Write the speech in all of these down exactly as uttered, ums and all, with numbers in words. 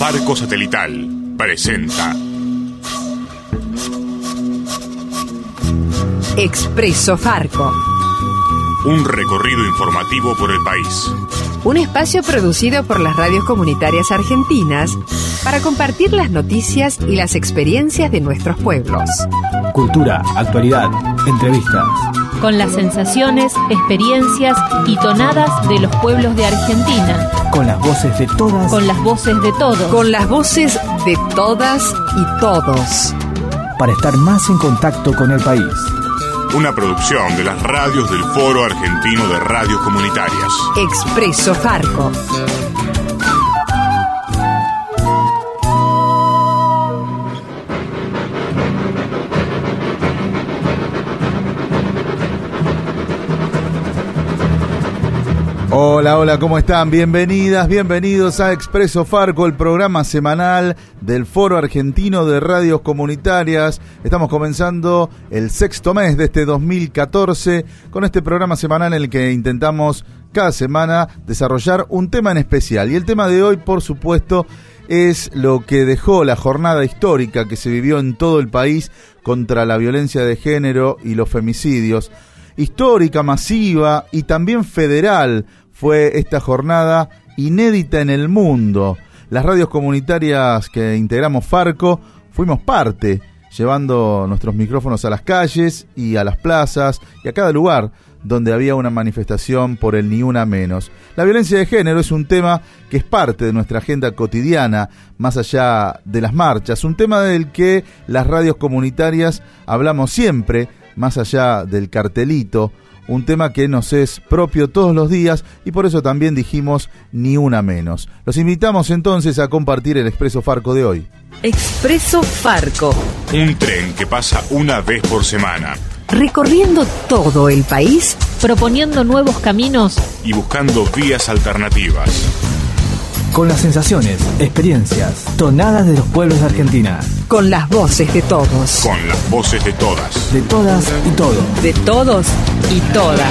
Farco Satelital presenta Expreso Farco. Un recorrido informativo por el país. Un espacio producido por las radios comunitarias argentinas para compartir las noticias y las experiencias de nuestros pueblos. Cultura, actualidad, entrevistas. Con las sensaciones, experiencias y tonadas de los pueblos de Argentina. Con las voces de todas. Con las voces de todos. Con las voces de todas y todos. Para estar más en contacto con el país. Una producción de las radios del Foro Argentino de Radios Comunitarias. Expreso Farco. Hola, hola, ¿cómo están? Bienvenidas, bienvenidos a Expreso Farco, el programa semanal del Foro Argentino de Radios Comunitarias. Estamos comenzando el sexto mes de este dos mil catorce con este programa semanal en el que intentamos cada semana desarrollar un tema en especial. Y el tema de hoy, por supuesto, es lo que dejó la jornada histórica que se vivió en todo el país contra la violencia de género y los femicidios. Histórica, masiva y también federal fue esta jornada inédita en el mundo. Las radios comunitarias que integramos Farco fuimos parte, llevando nuestros micrófonos a las calles y a las plazas y a cada lugar donde había una manifestación por el Ni Una Menos. La violencia de género es un tema que es parte de nuestra agenda cotidiana, más allá de las marchas, un tema del que las radios comunitarias hablamos siempre, más allá del cartelito, un tema que nos es propio todos los días y por eso también dijimos Ni Una Menos. Los invitamos entonces a compartir el Expreso Farco de hoy. Expreso Farco. Un tren que pasa una vez por semana. Recorriendo todo el país, proponiendo nuevos caminos y buscando vías alternativas. Con las sensaciones, experiencias, tonadas de los pueblos de Argentina. Con las voces de todos. Con las voces de todas. De todas y todos. De todos y todas.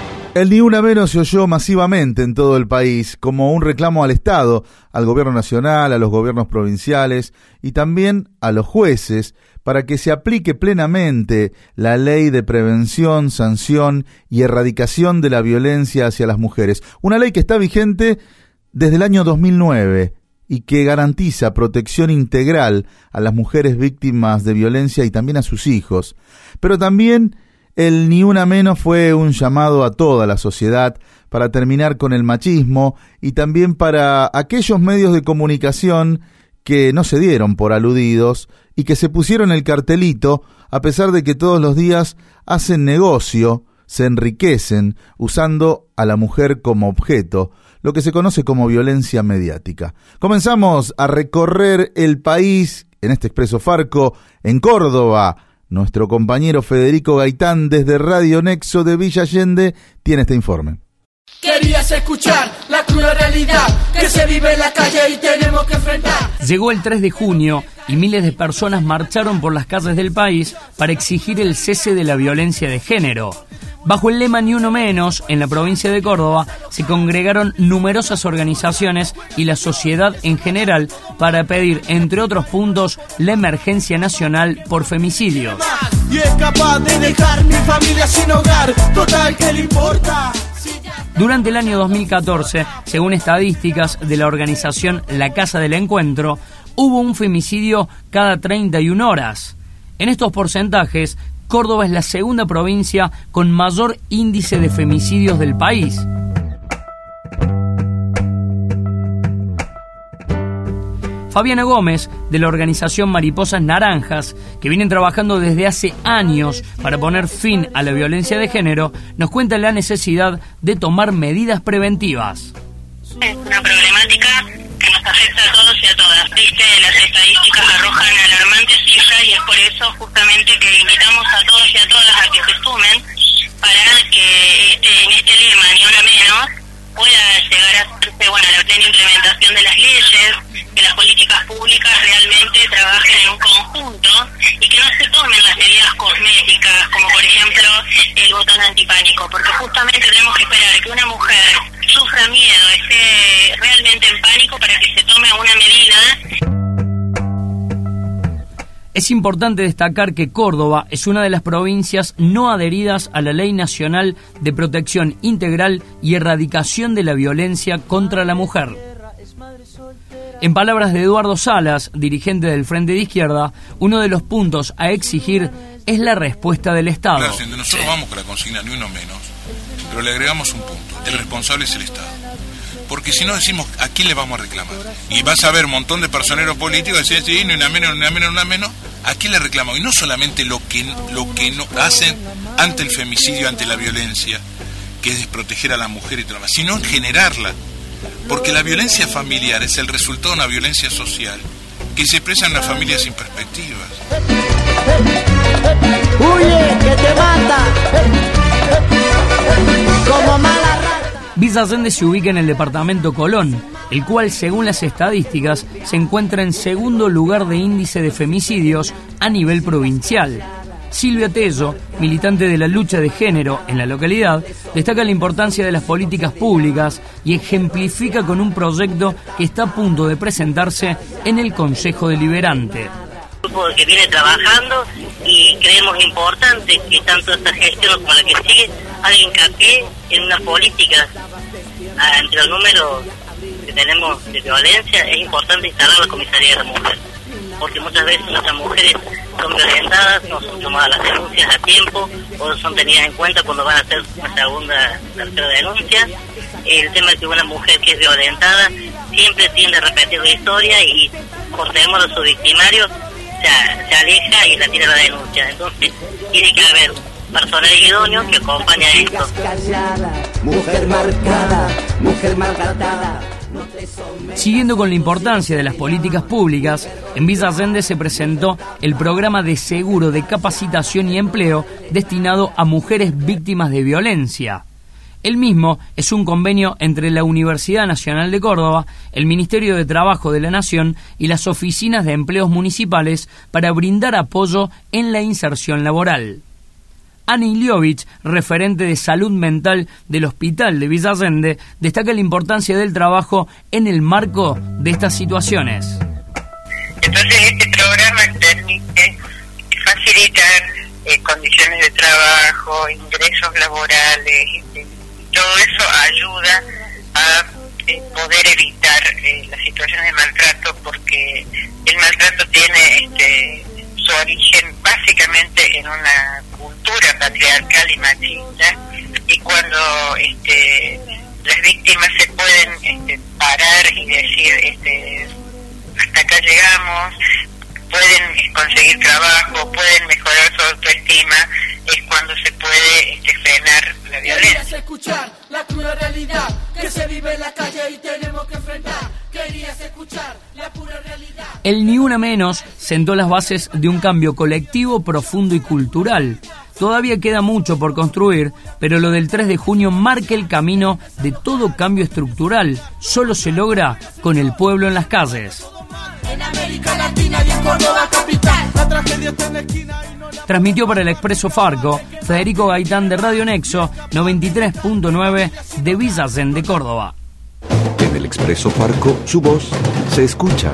El Ni Una Menos se oyó masivamente en todo el país como un reclamo al Estado, al gobierno nacional, a los gobiernos provinciales y también a los jueces para que se aplique plenamente la ley de prevención, sanción y erradicación de la violencia hacia las mujeres. Una ley que está vigente desde el año dos mil nueve y que garantiza protección integral a las mujeres víctimas de violencia y también a sus hijos. Pero también el Ni Una Menos fue un llamado a toda la sociedad para terminar con el machismo y también para aquellos medios de comunicación que no se dieron por aludidos y que se pusieron el cartelito a pesar de que todos los días hacen negocio, se enriquecen usando a la mujer como objeto, lo que se conoce como violencia mediática. Comenzamos a recorrer el país en este Expreso Farco, en Córdoba. Nuestro compañero Federico Gaitán desde Radio Nexo de Villa Allende tiene este informe. Querías escuchar la cruda realidad que se vive en la calle y tenemos que enfrentar. Llegó el tres de junio y miles de personas marcharon por las calles del país para exigir el cese de la violencia de género. Bajo el lema Ni Uno Menos, en la provincia de Córdoba, se congregaron numerosas organizaciones y la sociedad en general para pedir, entre otros puntos, la emergencia nacional por femicidios. Y es capaz de dejar mi familia sin hogar, total, ¿qué le importa? Durante el año dos mil catorce, según estadísticas de la organización La Casa del Encuentro, hubo un femicidio cada treinta y una horas. En estos porcentajes, Córdoba es la segunda provincia con mayor índice de femicidios del país. Fabiana Gómez, de la organización Mariposas Naranjas, que vienen trabajando desde hace años para poner fin a la violencia de género, nos cuenta la necesidad de tomar medidas preventivas. Es una problemática que nos afecta a todos y a todas. Viste, las estadísticas arrojan alarmantes cifras y es por eso justamente que invitamos a todos y a todas a que se sumen para que este, en este lema Ni Una Menos pueda llegar a hacerse, bueno, la plena implementación de las leyes, que las políticas públicas realmente trabajen en un conjunto y que no se tomen las medidas cosméticas como por ejemplo el botón antipánico, porque justamente tenemos que esperar que una mujer sufra miedo, esté realmente en pánico para que se tome una medida Es importante destacar que Córdoba es una de las provincias no adheridas a la Ley Nacional de Protección Integral y Erradicación de la Violencia contra la Mujer. En palabras de Eduardo Salas, dirigente del Frente de Izquierda, uno de los puntos a exigir es la respuesta del Estado. Claro, nosotros vamos con la consigna ni uno menos, pero le agregamos un punto: el responsable es el Estado. Porque si no decimos, ¿a quién le vamos a reclamar? Y vas a ver un montón de personeros políticos que decían, sí, ni una menos, ni una menos, ni una menos. ¿A quién le reclamamos? Y no solamente lo que, lo que no hacen ante el femicidio, ante la violencia, que es desproteger a la mujer y todo lo demás, sino generarla. Porque la violencia familiar es el resultado de una violencia social que se expresa en una familia sin perspectivas. ¡Huye, que te mata! Como mala rata. Villa Allende se ubica en el departamento Colón, el cual, según las estadísticas, se encuentra en segundo lugar de índice de femicidios a nivel provincial. Silvia Tello, militante de la lucha de género en la localidad, destaca la importancia de las políticas públicas y ejemplifica con un proyecto que está a punto de presentarse en el Consejo Deliberante. Un grupo que viene trabajando y creemos importante que tanto esta gestión como la que sigue haga hincapié en una política. Entre los números que tenemos de violencia es importante instalar la comisaría de la mujer, porque muchas veces nuestras mujeres son violentadas, no son tomadas las denuncias a tiempo o son tenidas en cuenta cuando van a hacer una segunda, tercera denuncia. El tema es que una mujer que es violentada siempre tiende a repetir la historia y por temor a su victimario se, se aleja y la tira la denuncia. Entonces tiene que haber personal idóneo que acompañe a esto. Mujer marcada, mujer maltratada. Siguiendo con la importancia de las políticas públicas, en Villa Allende se presentó el programa de seguro de capacitación y empleo destinado a mujeres víctimas de violencia. El mismo es un convenio entre la Universidad Nacional de Córdoba, el Ministerio de Trabajo de la Nación y las oficinas de empleos municipales para brindar apoyo en la inserción laboral. Ana Iliovich, referente de salud mental del Hospital de Villa Allende, destaca la importancia del trabajo en el marco de estas situaciones. Entonces este programa permite facilitar eh, condiciones de trabajo, ingresos laborales, eh, todo eso ayuda a eh, poder evitar eh, las situaciones de maltrato, porque el maltrato tiene este, su origen básicamente en una cultura patriarcal y machista, y cuando este, las víctimas se pueden este, parar y decir este, hasta acá llegamos, pueden conseguir trabajo, pueden mejorar su autoestima, es cuando se puede este, frenar la violencia. Querías escuchar la cruda realidad que se vive en la calle y tenemos que enfrentar. Querías escuchar la pura realidad. El Ni Una Menos sentó las bases de un cambio colectivo, profundo y cultural. Todavía queda mucho por construir, pero lo del tres de junio marca el camino de todo cambio estructural. Solo se logra con el pueblo en las calles. En América Latina y en Córdoba capital, la tragedia está en la esquina y no la... Transmitió para el Expreso Farco Federico Gaitán de Radio Nexo noventa y tres punto nueve de Villa Allende, Córdoba. En el Expreso Farco, su voz se escucha.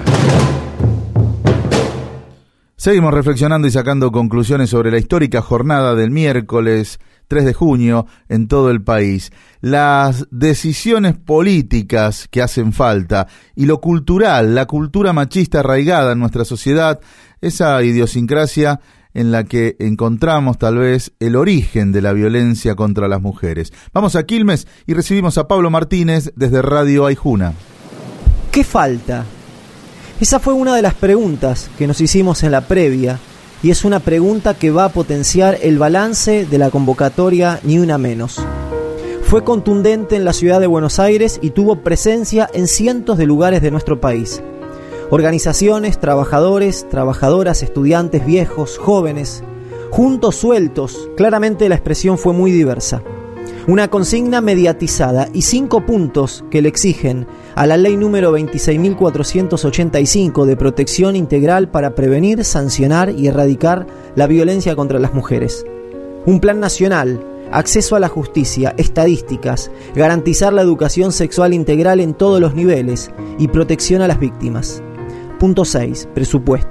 Seguimos reflexionando y sacando conclusiones sobre la histórica jornada del miércoles tres de junio en todo el país. Las decisiones políticas que hacen falta y lo cultural, la cultura machista arraigada en nuestra sociedad, esa idiosincrasia en la que encontramos tal vez el origen de la violencia contra las mujeres. Vamos a Quilmes y recibimos a Pablo Martínez desde Radio Aijuna. ¿Qué falta? Esa fue una de las preguntas que nos hicimos en la previa, y es una pregunta que va a potenciar el balance de la convocatoria Ni Una Menos. Fue contundente en la ciudad de Buenos Aires y tuvo presencia en cientos de lugares de nuestro país. Organizaciones, trabajadores, trabajadoras, estudiantes, viejos, jóvenes, juntos, sueltos, claramente la expresión fue muy diversa. Una consigna mediatizada y cinco puntos que le exigen a la ley número veintiséis mil cuatrocientos ochenta y cinco de protección integral para prevenir, sancionar y erradicar la violencia contra las mujeres. Un plan nacional, acceso a la justicia, estadísticas, garantizar la educación sexual integral en todos los niveles y protección a las víctimas. Punto seis. Presupuesto.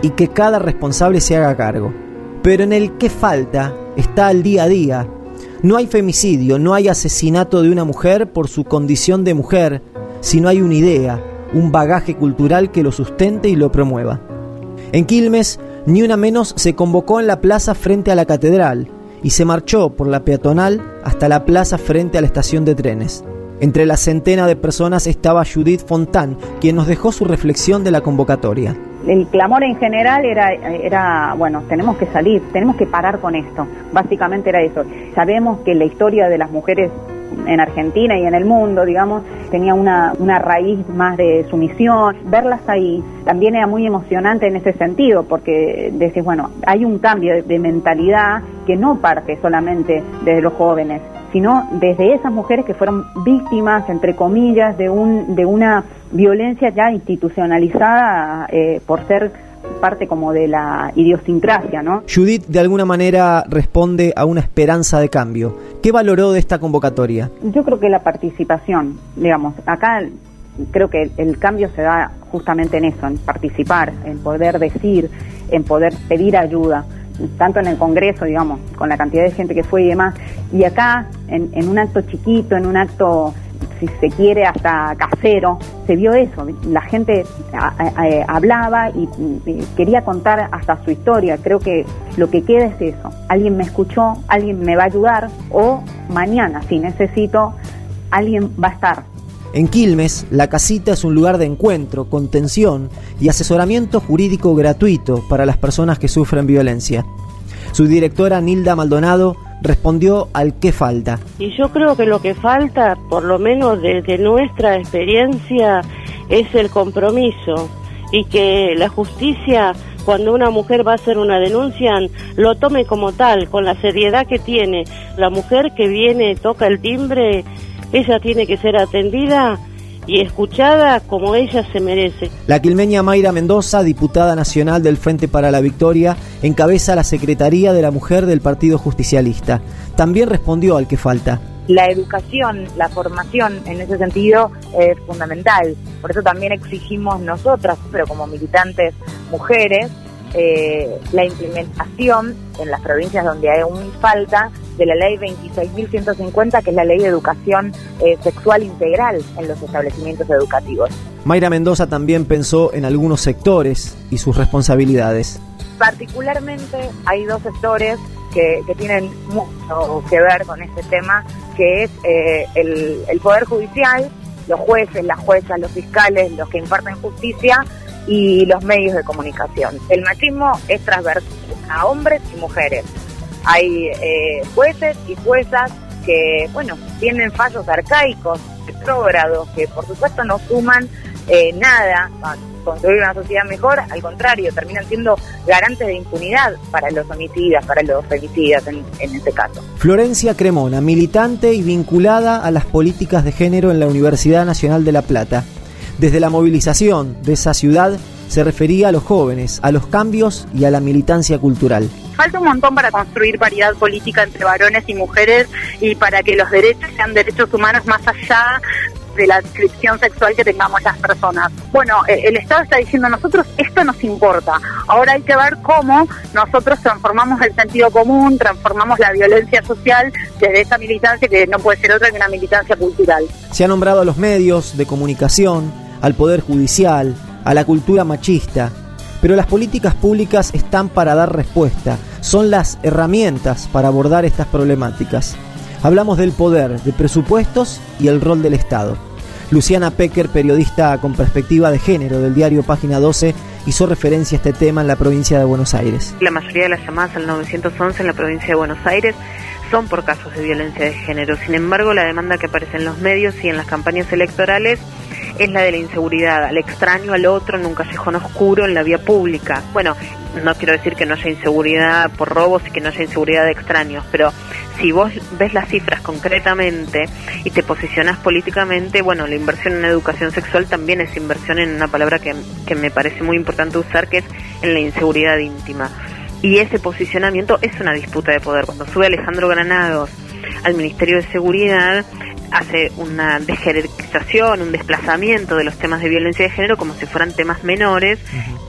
y que cada responsable se haga cargo. Pero en el qué falta está el día a día. No hay femicidio, no hay asesinato de una mujer por su condición de mujer, sino hay una idea, un bagaje cultural que lo sustente y lo promueva. En Quilmes, Ni Una Menos se convocó en la plaza frente a la catedral y se marchó por la peatonal hasta la plaza frente a la estación de trenes. Entre la centena de personas estaba Judith Fontán, quien nos dejó su reflexión de la convocatoria. El clamor en general era, era, bueno, tenemos que salir, tenemos que parar con esto. Básicamente era eso. Sabemos que la historia de las mujeres en Argentina y en el mundo, digamos, tenía una, una raíz más de sumisión. Verlas ahí también era muy emocionante en ese sentido, porque decís, bueno, hay un cambio de, de mentalidad que no parte solamente desde los jóvenes, sino desde esas mujeres que fueron víctimas, entre comillas, de un de una violencia ya institucionalizada eh, por ser parte como de la idiosincrasia, ¿no? Judith de alguna manera responde a una esperanza de cambio. ¿Qué valoró de esta convocatoria? Yo creo que la participación, digamos, acá creo que el, el cambio se da justamente en eso, en participar, en poder decir, en poder pedir ayuda, tanto en el Congreso, digamos, con la cantidad de gente que fue y demás, y acá, en, en un acto chiquito, en un acto, si se quiere, hasta casero, se vio eso. La gente a, a, a, hablaba y, y quería contar hasta su historia. Creo que lo que queda es eso. Alguien me escuchó, alguien me va a ayudar, o mañana, si necesito, alguien va a estar. En Quilmes, la casita es un lugar de encuentro, contención y asesoramiento jurídico gratuito para las personas que sufren violencia. Su directora, Nilda Maldonado, respondió al qué falta. Y yo creo que lo que falta, por lo menos desde nuestra experiencia, es el compromiso, y que la justicia, cuando una mujer va a hacer una denuncia, lo tome como tal, con la seriedad que tiene. La mujer que viene, toca el timbre, ella tiene que ser atendida y escuchada como ella se merece. La quilmeña Mayra Mendoza, diputada nacional del Frente para la Victoria, encabeza la Secretaría de la Mujer del Partido Justicialista. También respondió al que falta. La educación, la formación en ese sentido es fundamental. Por eso también exigimos nosotras, pero como militantes mujeres, eh, la implementación en las provincias donde aún falta de la ley veintiséis mil ciento cincuenta, que es la ley de educación eh, sexual integral en los establecimientos educativos. Mayra Mendoza también pensó en algunos sectores y sus responsabilidades. Particularmente hay dos sectores que, que tienen mucho que ver con este tema, que es eh, el, el Poder Judicial, los jueces, las juezas, los fiscales, los que imparten justicia, y los medios de comunicación. El machismo es transversal a hombres y mujeres. Hay eh, jueces y juezas que, bueno, tienen fallos arcaicos, retrógrados, que por supuesto no suman eh, nada a construir una sociedad mejor, al contrario, terminan siendo garantes de impunidad para los homicidas, para los femicidas en, en este caso. Florencia Cremona, militante y vinculada a las políticas de género en la Universidad Nacional de La Plata. Desde la movilización de esa ciudad se refería a los jóvenes, a los cambios y a la militancia cultural. Falta un montón para construir paridad política entre varones y mujeres y para que los derechos sean derechos humanos más allá de la descripción sexual que tengamos las personas. Bueno, el Estado está diciendo, nosotros esto nos importa. Ahora hay que ver cómo nosotros transformamos el sentido común, transformamos la violencia social desde esa militancia que no puede ser otra que una militancia cultural. Se ha nombrado a los medios de comunicación, al Poder Judicial, a la cultura machista, pero las políticas públicas están para dar respuesta, son las herramientas para abordar estas problemáticas. Hablamos del poder, de presupuestos y el rol del Estado. Luciana Pecker, periodista con perspectiva de género del diario Página doce, hizo referencia a este tema en la provincia de Buenos Aires. La mayoría de las llamadas al nueve once en la provincia de Buenos Aires son por casos de violencia de género. Sin embargo, la demanda que aparece en los medios y en las campañas electorales es la de la inseguridad, al extraño, al otro, en un callejón oscuro, en la vía pública. Bueno, no quiero decir que no haya inseguridad por robos y que no haya inseguridad de extraños, pero si vos ves las cifras concretamente y te posicionás políticamente, bueno, la inversión en educación sexual también es inversión en una palabra que, que me parece muy importante usar, que es en la inseguridad íntima. Y ese posicionamiento es una disputa de poder. Cuando sube Alejandro Granados al Ministerio de Seguridad, hace una desjerarquización, un desplazamiento de los temas de violencia de género como si fueran temas menores, uh-huh.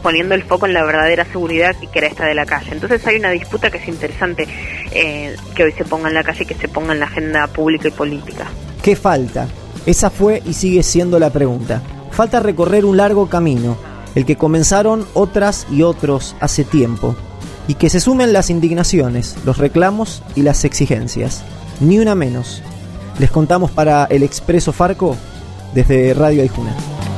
poniendo el foco en la verdadera seguridad que era esta de la calle. Entonces hay una disputa que es interesante eh, que hoy se ponga en la calle y que se ponga en la agenda pública y política. ¿Qué falta? Esa fue y sigue siendo la pregunta. Falta recorrer un largo camino, el que comenzaron otras y otros hace tiempo, y que se sumen las indignaciones, los reclamos y las exigencias. Ni una menos. Les contamos para el Expreso Farco desde Radio Aijuna.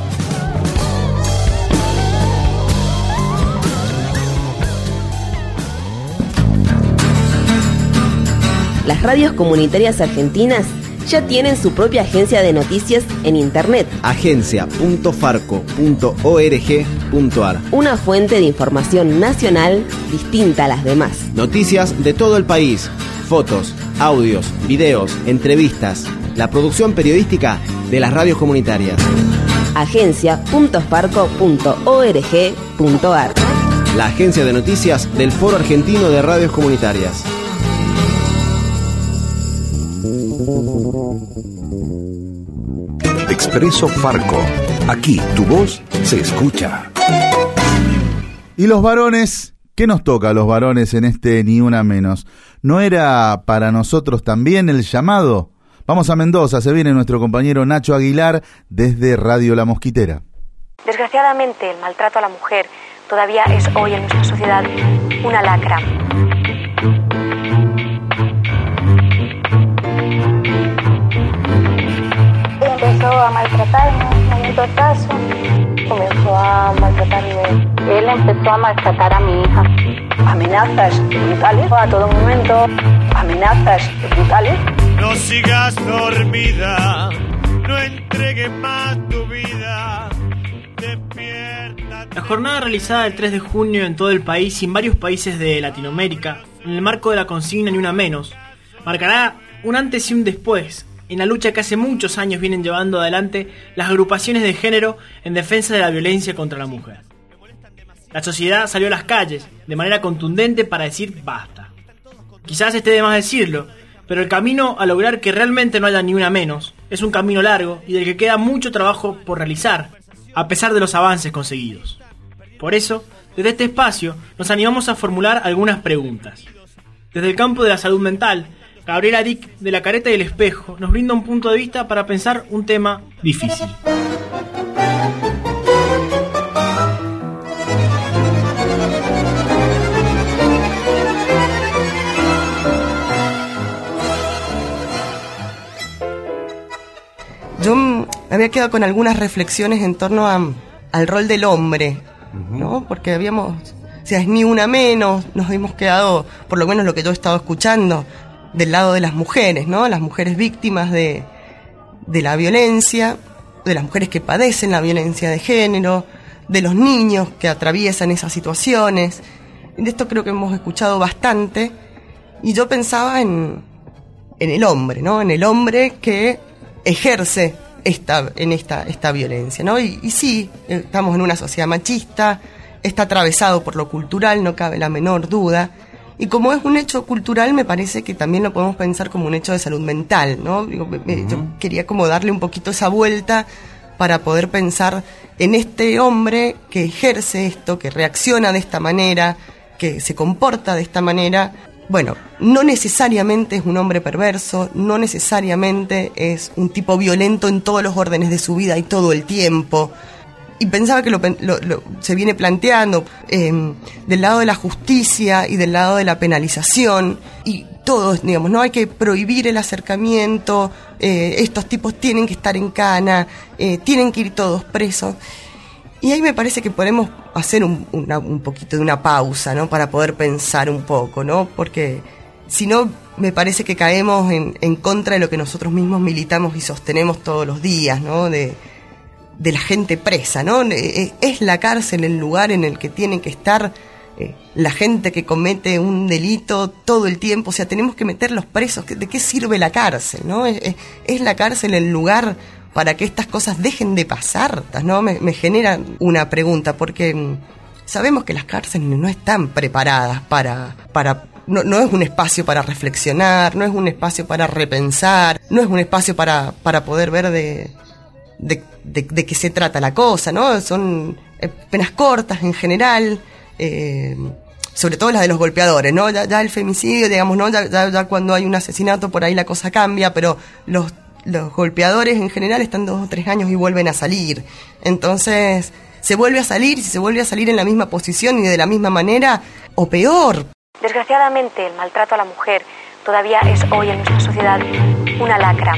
Las radios comunitarias argentinas ya tienen su propia agencia de noticias en internet. agencia punto farco punto org punto ar. Una fuente de información nacional distinta a las demás. Noticias de todo el país, fotos, audios, videos, entrevistas, la producción periodística de las radios comunitarias. agencia punto farco punto org punto ar. La agencia de noticias del Foro Argentino de Radios Comunitarias. Expreso Farco. Aquí tu voz se escucha. Y los varones, ¿qué nos toca a los varones en este Ni Una Menos? ¿No era para nosotros también el llamado? Vamos a Mendoza, se viene nuestro compañero Nacho Aguilar desde Radio La Mosquitera. Desgraciadamente, el maltrato a la mujer todavía es hoy en nuestra sociedad una lacra. Empezó a maltratarme, me hizo caso, comenzó a maltratarme. Él empezó a maltratar a mi hija. Amenazas brutales a todo momento, amenazas brutales. No sigas dormida, no entregues más tu vida, despierta. La jornada realizada el tres de junio en todo el país y en varios países de Latinoamérica, en el marco de la consigna Ni Una Menos, marcará un antes y un después en la lucha que hace muchos años vienen llevando adelante las agrupaciones de género en defensa de la violencia contra la mujer. La sociedad salió a las calles de manera contundente para decir basta. Quizás esté de más decirlo, pero el camino a lograr que realmente no haya ni una menos es un camino largo y del que queda mucho trabajo por realizar, a pesar de los avances conseguidos. Por eso, desde este espacio nos animamos a formular algunas preguntas. Desde el campo de la salud mental, Gabriela Dick, de La Careta y el Espejo, nos brinda un punto de vista para pensar un tema difícil. Yo me había quedado con algunas reflexiones en torno a, al rol del hombre, ¿no? Porque habíamos, o sea, es ni una menos, nos hemos quedado, por lo menos lo que yo he estado escuchando, del lado de las mujeres, ¿no? Las mujeres víctimas de, de la violencia, de las mujeres que padecen la violencia de género, de los niños que atraviesan esas situaciones. De esto creo que hemos escuchado bastante, y yo pensaba en, en el hombre, ¿no? En el hombre que ejerce esta, en esta, esta violencia, ¿no? Y, y sí, estamos en una sociedad machista, está atravesado por lo cultural, no cabe la menor duda. Y como es un hecho cultural, me parece que también lo podemos pensar como un hecho de salud mental, ¿no? Digo, me, uh-huh. Yo quería como darle un poquito esa vuelta para poder pensar en este hombre que ejerce esto, que reacciona de esta manera, que se comporta de esta manera. Bueno, no necesariamente es un hombre perverso, no necesariamente es un tipo violento en todos los órdenes de su vida y todo el tiempo. Y pensaba que lo, lo, lo, se viene planteando eh, del lado de la justicia y del lado de la penalización, y todos, digamos, no hay que prohibir el acercamiento, eh, estos tipos tienen que estar en cana, eh, tienen que ir todos presos. Y ahí me parece que podemos hacer un, una, un poquito de una pausa, ¿no? Para poder pensar un poco, ¿no? Porque si no, me parece que caemos en, en contra de lo que nosotros mismos militamos y sostenemos todos los días, ¿no? De de la gente presa, ¿no? Es la cárcel el lugar en el que tiene que estar eh, la gente que comete un delito todo el tiempo. O sea, tenemos que meter los presos. ¿De qué sirve la cárcel, no? Es, es la cárcel el lugar para que estas cosas dejen de pasar, ¿no? Me, me genera una pregunta, porque sabemos que las cárceles no están preparadas para... para no, no es un espacio para reflexionar, no es un espacio para repensar, no es un espacio para, para poder ver de... De, de, de qué se trata la cosa, ¿no? Son eh, penas cortas en general, eh, sobre todo las de los golpeadores, ¿no? Ya, ya el femicidio, digamos, ¿no? Ya, ya, ya cuando hay un asesinato por ahí la cosa cambia, pero los, los golpeadores en general están dos o tres años y vuelven a salir. Entonces, se vuelve a salir, si se vuelve a salir en la misma posición y de la misma manera, o peor. Desgraciadamente, el maltrato a la mujer todavía es hoy en nuestra sociedad una lacra.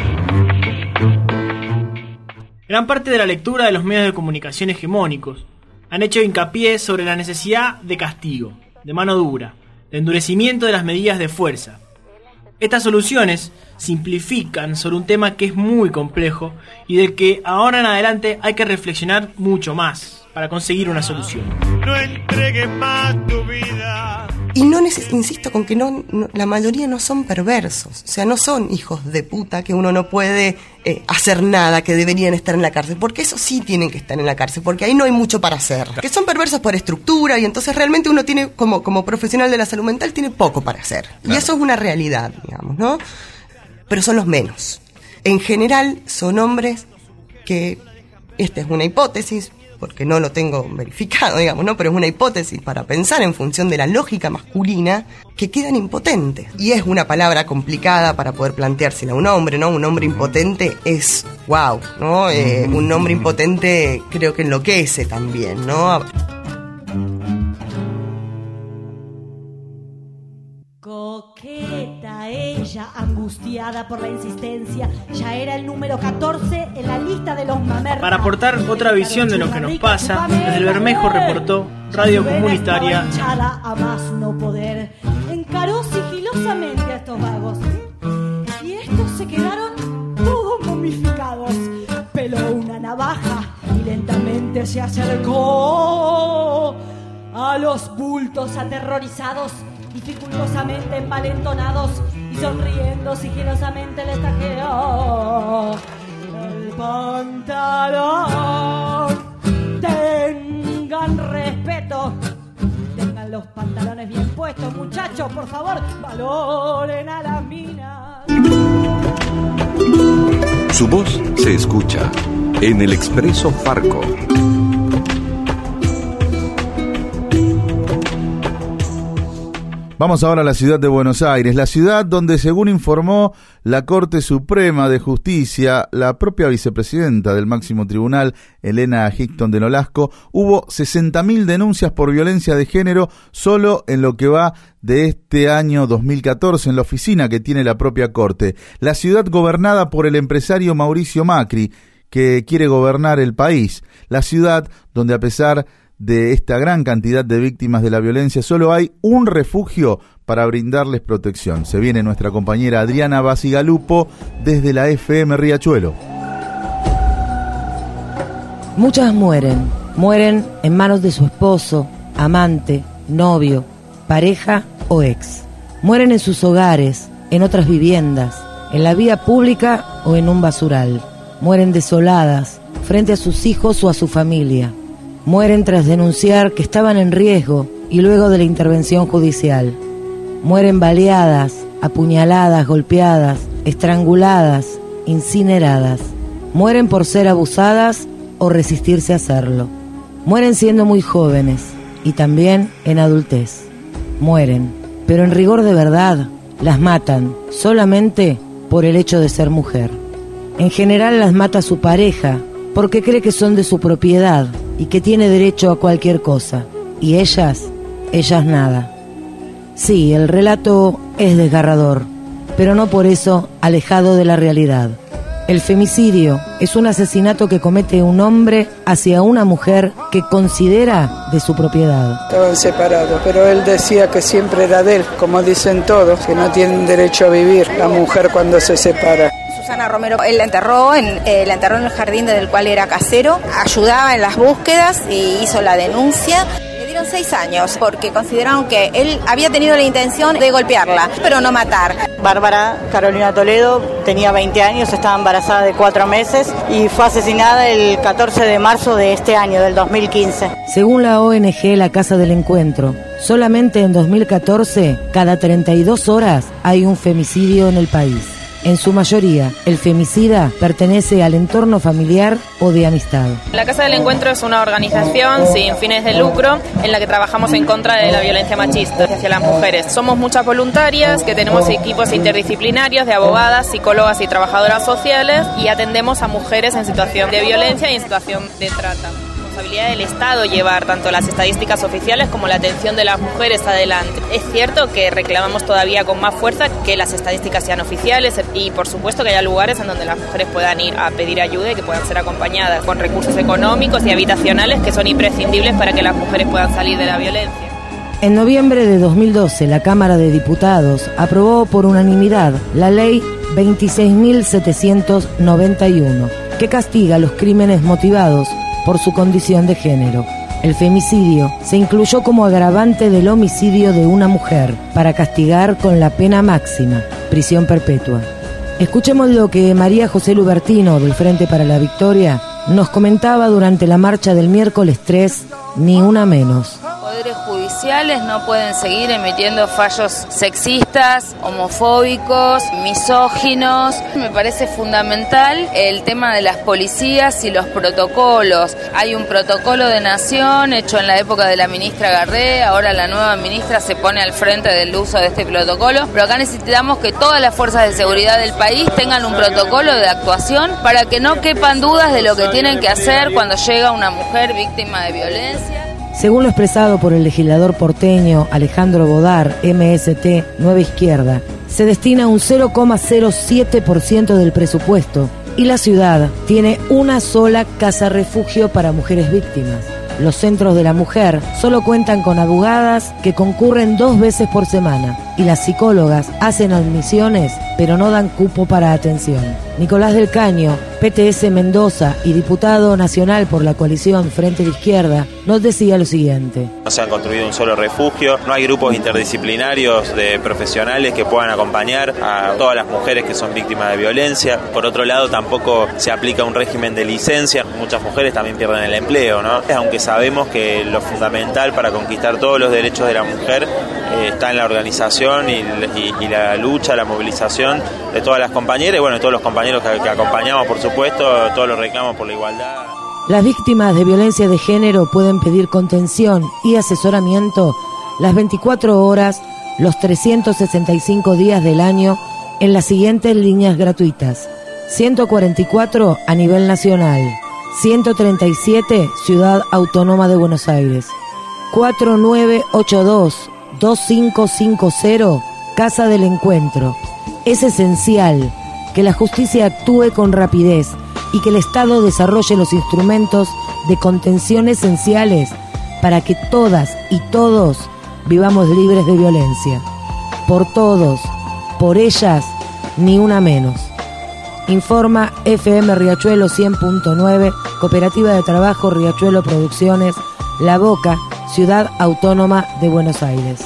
Gran parte de la lectura de los medios de comunicación hegemónicos han hecho hincapié sobre la necesidad de castigo, de mano dura, de endurecimiento de las medidas de fuerza. Estas soluciones simplifican sobre un tema que es muy complejo y del que ahora en adelante hay que reflexionar mucho más para conseguir una solución. No entregues más tu vida. Y no neces- insisto con que no, no, la mayoría no son perversos, o sea, no son hijos de puta que uno no puede eh, hacer nada, que deberían estar en la cárcel, porque eso sí tienen que estar en la cárcel, porque ahí no hay mucho para hacer. Que son perversos por estructura y entonces realmente uno tiene, como, como profesional de la salud mental, tiene poco para hacer. Claro. Y eso es una realidad, digamos, ¿no? Pero son los menos. En general son hombres que, esta es una hipótesis, porque no lo tengo verificado, digamos, ¿no? Pero es una hipótesis para pensar en función de la lógica masculina, que quedan impotentes. Y es una palabra complicada para poder planteársela a un hombre, ¿no? Un hombre impotente es wow, ¿no? Eh, un hombre impotente creo que enloquece también, ¿no? Coqueta, ella, angustiada por la insistencia, ya era el número catorce en la lista de los mamertas. Para aportar otra visión de lo que nos pasa, desde el Bermejo reportó Radio Comunitaria. A más no poder, encaró sigilosamente a estos vagos y estos se quedaron todos momificados. Peló una navaja y lentamente se acercó a los bultos aterrorizados, dificultosamente envalentonados, y sonriendo sigilosamente les tajeó el pantalón. Tengan respeto, tengan los pantalones bien puestos, muchachos, por favor, valoren a las minas. Su voz se escucha en el Expreso Farco. Vamos ahora a la ciudad de Buenos Aires, la ciudad donde, según informó la Corte Suprema de Justicia, la propia vicepresidenta del máximo tribunal, Elena Hickton de Nolasco, hubo sesenta mil denuncias por violencia de género solo en lo que va de este año dos mil catorce en la oficina que tiene la propia Corte. La ciudad gobernada por el empresario Mauricio Macri, que quiere gobernar el país. La ciudad donde, a pesar de esta gran cantidad de víctimas de la violencia, solo hay un refugio para brindarles protección. Se viene nuestra compañera Adriana Basigalupo desde la F M Riachuelo. Muchas mueren, mueren en manos de su esposo, amante, novio, pareja o ex. Mueren en sus hogares, en otras viviendas, en la vía pública o en un basural. Mueren desoladas, frente a sus hijos o a su familia. Mueren tras denunciar que estaban en riesgo y luego de la intervención judicial. Mueren baleadas, apuñaladas, golpeadas, estranguladas, incineradas. Mueren por ser abusadas o resistirse a hacerlo. Mueren siendo muy jóvenes y también en adultez. Mueren, pero en rigor de verdad las matan solamente por el hecho de ser mujer. En general las mata su pareja porque cree que son de su propiedad y que tiene derecho a cualquier cosa. Y ellas, ellas nada. Sí, el relato es desgarrador, pero no por eso alejado de la realidad. El femicidio es un asesinato que comete un hombre hacia una mujer que considera de su propiedad. Estaban separados, pero él decía que siempre era de él, como dicen todos, que no tienen derecho a vivir la mujer cuando se separa. Susana Romero, él la enterró, en, eh, la enterró en el jardín del cual era casero, ayudaba en las búsquedas y hizo la denuncia. Le dieron seis años porque consideraron que él había tenido la intención de golpearla, pero no matar. Bárbara Carolina Toledo tenía veinte años, estaba embarazada de cuatro meses y fue asesinada el catorce de marzo de este año, del dos mil quince. Según la O N G La Casa del Encuentro, solamente en dos mil catorce, cada treinta y dos horas hay un femicidio en el país. En su mayoría, el femicida pertenece al entorno familiar o de amistad. La Casa del Encuentro es una organización sin fines de lucro en la que trabajamos en contra de la violencia machista hacia las mujeres. Somos muchas voluntarias que tenemos equipos interdisciplinarios de abogadas, psicólogas y trabajadoras sociales y atendemos a mujeres en situación de violencia y en situación de trata. Responsabilidad del Estado llevar tanto las estadísticas oficiales como la atención de las mujeres adelante. Es cierto que reclamamos todavía con más fuerza que las estadísticas sean oficiales y por supuesto que haya lugares en donde las mujeres puedan ir a pedir ayuda y que puedan ser acompañadas con recursos económicos y habitacionales que son imprescindibles para que las mujeres puedan salir de la violencia. En noviembre de dos mil doce, la Cámara de Diputados aprobó por unanimidad la Ley veintiséis mil setecientos noventa y uno, que castiga los crímenes motivados por su condición de género. El femicidio se incluyó como agravante del homicidio de una mujer para castigar con la pena máxima, prisión perpetua. Escuchemos lo que María José Lubertino, del Frente para la Victoria, nos comentaba durante la marcha del miércoles tres, Ni Una Menos. Poderes judiciales no pueden seguir emitiendo fallos sexistas, homofóbicos, misóginos. Me parece fundamental el tema de las policías y los protocolos. Hay un protocolo de nación hecho en la época de la ministra Garré, ahora la nueva ministra se pone al frente del uso de este protocolo, pero acá necesitamos que todas las fuerzas de seguridad del país tengan un protocolo de actuación para que no quepan dudas de lo que tienen que hacer cuando llega una mujer víctima de violencia. Según lo expresado por el legislador porteño Alejandro Bodar, M S T Nueva Izquierda, se destina un cero coma cero siete por ciento del presupuesto y la ciudad tiene una sola casa refugio para mujeres víctimas. Los centros de la mujer solo cuentan con abogadas que concurren dos veces por semana y las psicólogas hacen admisiones pero no dan cupo para atención. Nicolás del Caño, P T S Mendoza y diputado nacional por la coalición Frente de Izquierda, nos decía lo siguiente. No se han construido un solo refugio, no hay grupos interdisciplinarios de profesionales que puedan acompañar a todas las mujeres que son víctimas de violencia. Por otro lado, tampoco se aplica un régimen de licencia. Muchas mujeres también pierden el empleo, ¿no? Aunque sabemos que lo fundamental para conquistar todos los derechos de la mujer eh, está en la organización y, y, y la lucha, la movilización de todas las compañeras y bueno, todos los compañeros que, que acompañamos, por supuesto, todos los reclamos por la igualdad. Las víctimas de violencia de género pueden pedir contención y asesoramiento las veinticuatro horas, los trescientos sesenta y cinco días del año en las siguientes líneas gratuitas. ciento cuarenta y cuatro a nivel nacional, ciento treinta y siete Ciudad Autónoma de Buenos Aires, cuatro nueve ocho dos, dos cinco cinco cero Casa del Encuentro. Es esencial que la justicia actúe con rapidez y que el Estado desarrolle los instrumentos de contención esenciales para que todas y todos vivamos libres de violencia. Por todos, por ellas, ni una menos. Informa F M Riachuelo cien punto nueve, Cooperativa de Trabajo Riachuelo Producciones, La Boca, Ciudad Autónoma de Buenos Aires.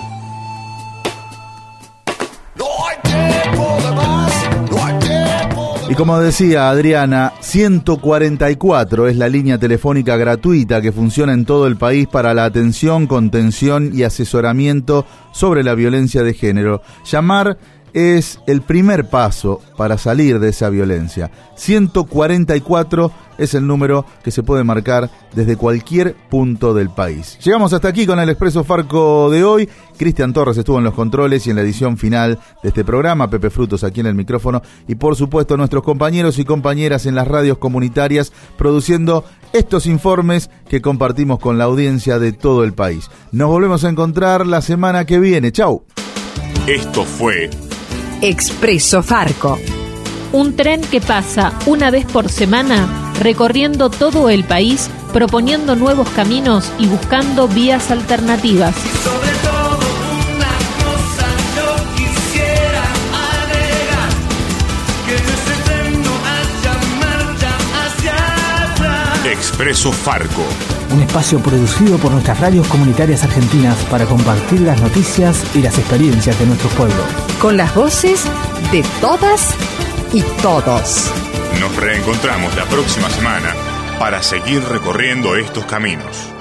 Y como decía Adriana, ciento cuarenta y cuatro es la línea telefónica gratuita que funciona en todo el país para la atención, contención y asesoramiento sobre la violencia de género. Llamar es el primer paso para salir de esa violencia. ciento cuarenta y cuatro es el número que se puede marcar desde cualquier punto del país. Llegamos hasta aquí con el Expreso Farco de hoy. Cristian Torres estuvo en los controles y en la edición final de este programa, Pepe Frutos aquí en el micrófono y por supuesto nuestros compañeros y compañeras en las radios comunitarias produciendo estos informes que compartimos con la audiencia de todo el país. Nos volvemos a encontrar la semana que viene. Chau. Esto fue Expreso Farco. Un tren que pasa una vez por semana recorriendo todo el país, proponiendo nuevos caminos y buscando vías alternativas. Sobre todo una cosa yo quisiera agregar, que en ese tren no haya marcha hacia atrás. Expreso Farco. Un espacio producido por nuestras radios comunitarias argentinas para compartir las noticias y las experiencias de nuestro pueblo. Con las voces de todas y todos. Nos reencontramos la próxima semana para seguir recorriendo estos caminos.